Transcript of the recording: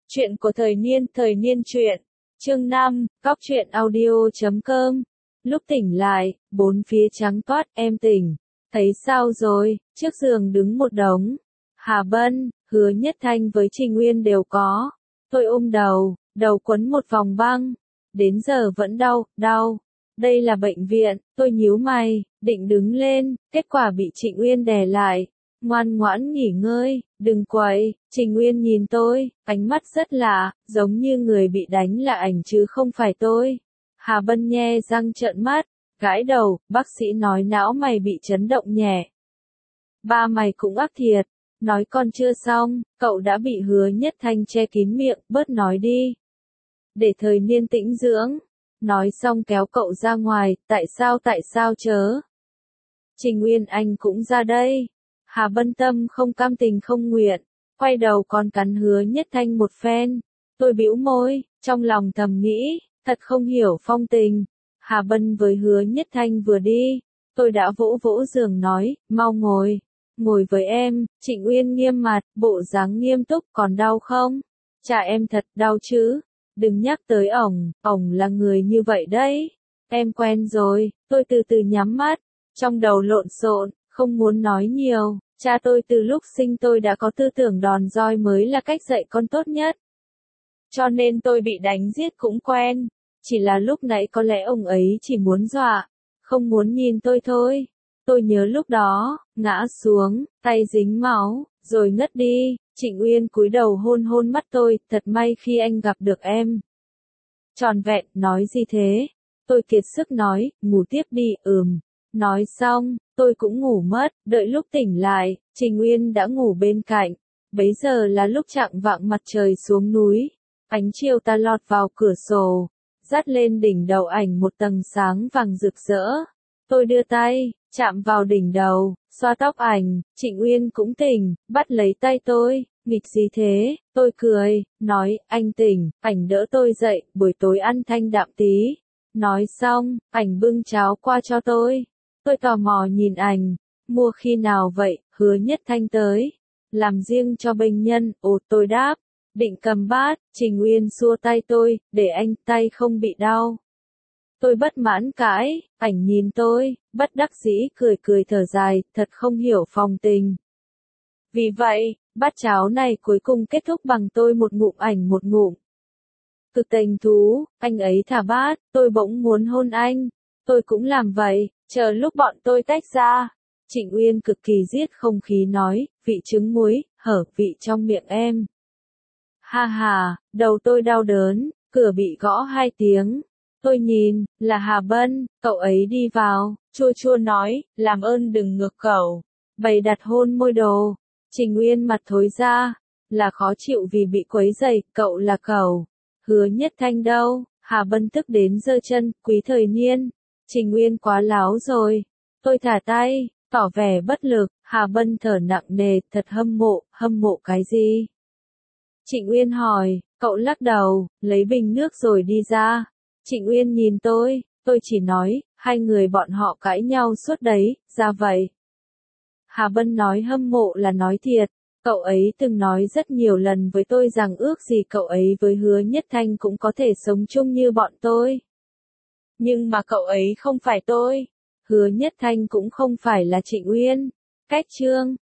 Chuyện của thời niên truyện. Chương 5, Cóc truyện audio.com. Lúc tỉnh lại, bốn phía trắng toát, em tỉnh. Thấy sao rồi? Trước giường đứng một đống. Hà Bân, Hứa Nhất Thanh với Trình Uyên đều có. Tôi ôm đầu quấn một vòng băng. Đến giờ vẫn đau. Đây là bệnh viện, tôi nhíu mày, định đứng lên, kết quả bị Trịnh Uyên đè lại. Ngoan ngoãn nghỉ ngơi, đừng quậy. Trình Uyên nhìn tôi, ánh mắt rất lạ, giống như người bị đánh là ảnh chứ không phải tôi. Hà Bân nhe răng trợn mắt, gãi đầu, bác sĩ nói não mày bị chấn động nhẹ. Ba mày cũng ác thiệt. Nói còn chưa xong, cậu đã bị Hứa Nhất Thanh che kín miệng, bớt nói đi. Để thời niên tĩnh dưỡng. Nói xong kéo cậu ra ngoài, tại sao chớ? Trình Uyên anh cũng ra đây. Hà Bân tâm không cam tình không nguyện, quay đầu còn cắn Hứa Nhất Thanh một phen. Tôi bĩu môi, trong lòng thầm nghĩ, thật không hiểu phong tình. Hà Bân với Hứa Nhất Thanh vừa đi, tôi đã vỗ giường nói, mau ngồi với em. Trịnh Uyên nghiêm mặt, bộ dáng nghiêm túc, còn đau không? Chà em thật đau chứ, đừng nhắc tới ổng là người như vậy đấy. Em quen rồi, tôi từ từ nhắm mắt, trong đầu lộn xộn. Không muốn nói nhiều, cha tôi từ lúc sinh tôi đã có tư tưởng đòn roi mới là cách dạy con tốt nhất. Cho nên tôi bị đánh giết cũng quen, chỉ là lúc nãy có lẽ ông ấy chỉ muốn dọa, không muốn nhìn tôi thôi. Tôi nhớ lúc đó, ngã xuống, tay dính máu, rồi ngất đi. Trịnh Uyên cúi đầu hôn mắt tôi, thật may khi anh gặp được em. Tròn vẹn, nói gì thế? Tôi kiệt sức nói, ngủ tiếp đi, Nói xong, tôi cũng ngủ mất, đợi lúc tỉnh lại, Trình Uyên đã ngủ bên cạnh. Bấy giờ là lúc chạng vạng mặt trời xuống núi, ánh chiều tà lọt vào cửa sổ, dắt lên đỉnh đầu ảnh một tầng sáng vàng rực rỡ. Tôi đưa tay, chạm vào đỉnh đầu, xoa tóc ảnh, Trịnh Uyên cũng tỉnh, bắt lấy tay tôi, nghịch gì thế? Tôi cười, nói, anh tỉnh, ảnh đỡ tôi dậy, buổi tối ăn thanh đạm tí. Nói xong, ảnh bưng cháo qua cho tôi. Tôi tò mò nhìn ảnh, mua khi nào vậy? Hứa Nhất Thanh tới, làm riêng cho bệnh nhân. Tôi đáp, định cầm bát. Trình Uyên xua tay tôi, để anh, tay không bị đau. Tôi bất mãn cãi, ảnh nhìn tôi, bất đắc dĩ cười thở dài, thật không hiểu phong tình. Vì vậy, bát cháo này cuối cùng kết thúc bằng tôi một ngụm ảnh một ngụm. Cực tình thú, anh ấy thả bát, tôi bỗng muốn hôn anh. Tôi cũng làm vậy, chờ lúc bọn tôi tách ra. Trịnh Uyên cực kỳ giết không khí nói, vị trứng muối, hở vị trong miệng em. Ha, đầu tôi đau đớn, cửa bị gõ 2 tiếng. Tôi nhìn, là Hà Bân, cậu ấy đi vào, chua nói, làm ơn đừng ngược cậu. Bày đặt hôn môi đồ. Trình Uyên mặt thối ra, là khó chịu vì bị quấy rầy, cậu là cậu. Hứa Nhất Thanh đâu? Hà Bân tức đến giơ chân, quý thời niên. Trình Uyên quá láo rồi. Tôi thả tay, tỏ vẻ bất lực. Hà Bân thở nặng nề, thật hâm mộ cái gì? Trịnh Uyên hỏi, cậu lắc đầu, lấy bình nước rồi đi ra. Trịnh Uyên nhìn tôi chỉ nói, hai người bọn họ cãi nhau suốt đấy, ra vậy. Hà Bân nói hâm mộ là nói thiệt. Cậu ấy từng nói rất nhiều lần với tôi rằng ước gì cậu ấy với Hứa Nhất Thanh cũng có thể sống chung như bọn tôi. Nhưng mà cậu ấy không phải tôi. Hứa Nhất Thanh cũng không phải là Trịnh Uyên. Cách chương